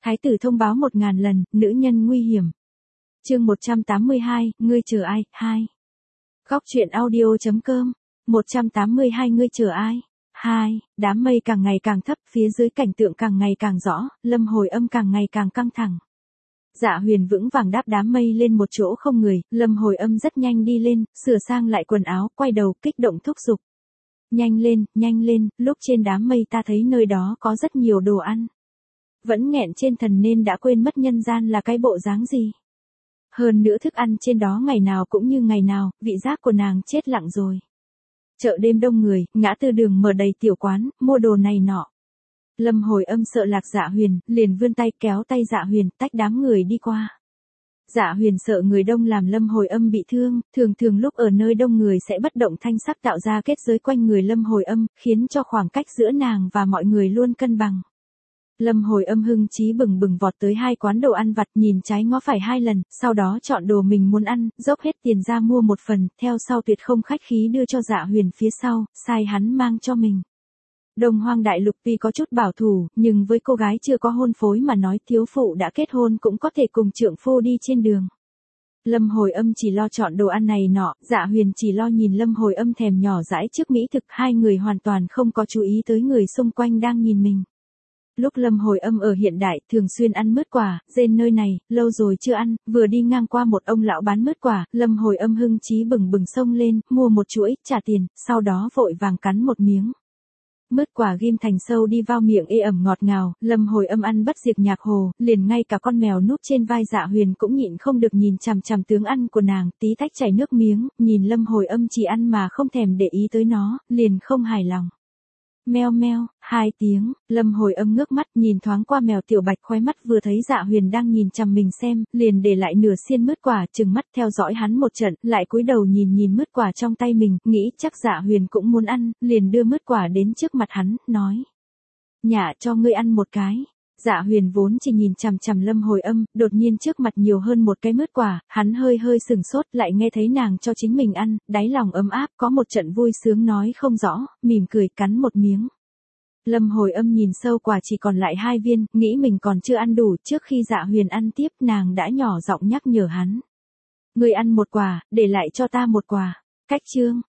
Thái tử thông báo 1000 lần, nữ nhân nguy hiểm. Chương 182, ngươi chờ ai? 2. Góc truyện audio.com. 182 ngươi chờ ai? 2. Đám mây càng ngày càng thấp, phía dưới cảnh tượng càng ngày càng rõ, Lâm Hồi Âm càng ngày càng căng thẳng. Dạ Huyền vững vàng đáp đám mây lên một chỗ không người, Lâm Hồi Âm rất nhanh đi lên, sửa sang lại quần áo, quay đầu kích động thúc giục. Nhanh lên, lúc trên đám mây ta thấy nơi đó có rất nhiều đồ ăn. Vẫn nghẹn trên thần nên đã quên mất nhân gian là cái bộ dáng gì. Hơn nữa thức ăn trên đó ngày nào cũng như ngày nào, vị giác của nàng chết lặng rồi. Chợ đêm đông người, ngã tư đường mở đầy tiểu quán, mua đồ này nọ. Lâm Hồi Âm sợ lạc Dạ Huyền, liền vươn tay kéo tay Dạ Huyền, tách đám người đi qua. Dạ Huyền sợ người đông làm Lâm Hồi Âm bị thương, thường lúc ở nơi đông người sẽ bất động thanh sắc tạo ra kết giới quanh người Lâm Hồi Âm, khiến cho khoảng cách giữa nàng và mọi người luôn cân bằng. Lâm Hồi Âm hưng chí bừng bừng vọt tới 2 quán đồ ăn vặt, nhìn trái ngó phải 2 lần, sau đó chọn đồ mình muốn ăn, dốc hết tiền ra mua một phần, theo sau tuyệt không khách khí đưa cho Dạ Huyền phía sau, sai hắn mang cho mình. Đông Hoang đại lục tuy có chút bảo thủ, nhưng với cô gái chưa có hôn phối mà nói thiếu phụ đã kết hôn cũng có thể cùng trượng phu đi trên đường. Lâm Hồi Âm chỉ lo chọn đồ ăn này nọ, Dạ Huyền chỉ lo nhìn Lâm Hồi Âm thèm nhỏ dãi trước mỹ thực, hai người hoàn toàn không có chú ý tới người xung quanh đang nhìn mình. Lúc Lâm Hồi Âm ở hiện đại thường xuyên ăn mứt quả, rên nơi này, lâu rồi chưa ăn, vừa đi ngang qua một ông lão bán mứt quả, Lâm Hồi Âm hưng chí bừng bừng xông lên, mua một chuỗi, trả tiền, sau đó vội vàng cắn một miếng. Mứt quả ghim thành sâu đi vào miệng ê ẩm ngọt ngào, Lâm Hồi Âm ăn bất diệt nhạc hồ, liền ngay cả con mèo núp trên vai Dạ Huyền cũng nhịn không được nhìn chằm chằm tướng ăn của nàng, tí tách chảy nước miếng, nhìn Lâm Hồi Âm chỉ ăn mà không thèm để ý tới nó, liền không hài lòng. Meo meo, 2 tiếng, Lâm Hồi Âm ngước mắt nhìn thoáng qua mèo tiểu bạch khóe mắt vừa thấy Dạ Huyền đang nhìn chằm mình xem, liền để lại nửa xiên mứt quả trừng mắt theo dõi hắn một trận, lại cúi đầu nhìn mứt quả trong tay mình, nghĩ chắc Dạ Huyền cũng muốn ăn, liền đưa mứt quả đến trước mặt hắn, nói. Nhả cho ngươi ăn một cái. Dạ Huyền vốn chỉ nhìn chằm chằm Lâm Hồi Âm, đột nhiên trước mặt nhiều hơn một cái mứt quả, hắn hơi sừng sốt, lại nghe thấy nàng cho chính mình ăn, đáy lòng ấm áp, có một trận vui sướng nói không rõ, mỉm cười cắn một miếng. Lâm Hồi Âm nhìn sâu quả chỉ còn lại 2 viên, nghĩ mình còn chưa ăn đủ, trước khi Dạ Huyền ăn tiếp, nàng đã nhỏ giọng nhắc nhở hắn. Ngươi ăn một quả, để lại cho ta một quả. Cách chương.